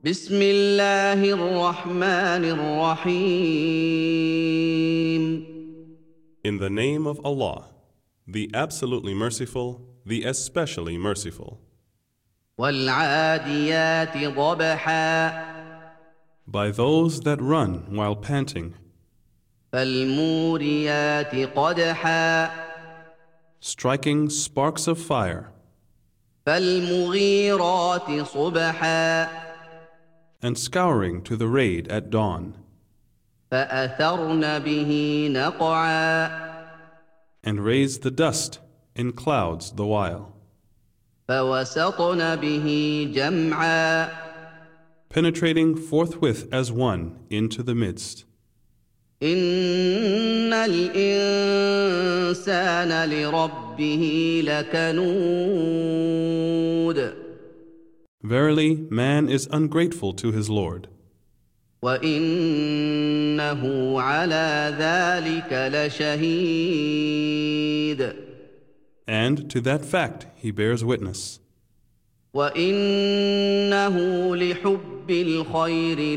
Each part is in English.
بسم الله الرحمن الرحيم. In the name of Allah, the absolutely merciful, the especially merciful. والعاديات ضبحا By those that run while panting, فالموريات قدحا striking sparks of fire, فالمغيرات صبحا and scouring to the raid at dawn, فأثرن به نقعا and raise the dust in clouds the while, فوسطن به جمعا penetrating forthwith as one into the midst. إن الإنسان لربه لكنود Verily, man is ungrateful to his Lord, وإنه على ذلك لشهيد and to that fact he bears witness, وإنه لحب الخير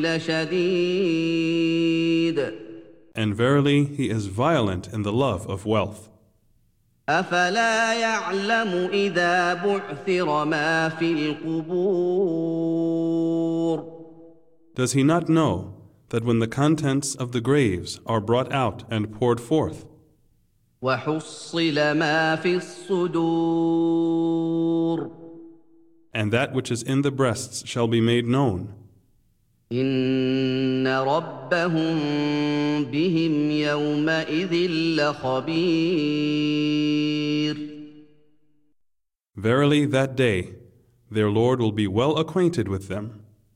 لشديد and verily he is violent in the love of wealth. أفلا يعلم إذا بعثر ما في القبور Does he not know that when the contents of the graves are brought out and poured forth, وحصل ما في الصدور and that which is in the breasts shall be made known, إن ربهم بهم يومئذ لخبير verily that day their Lord will be well acquainted with them.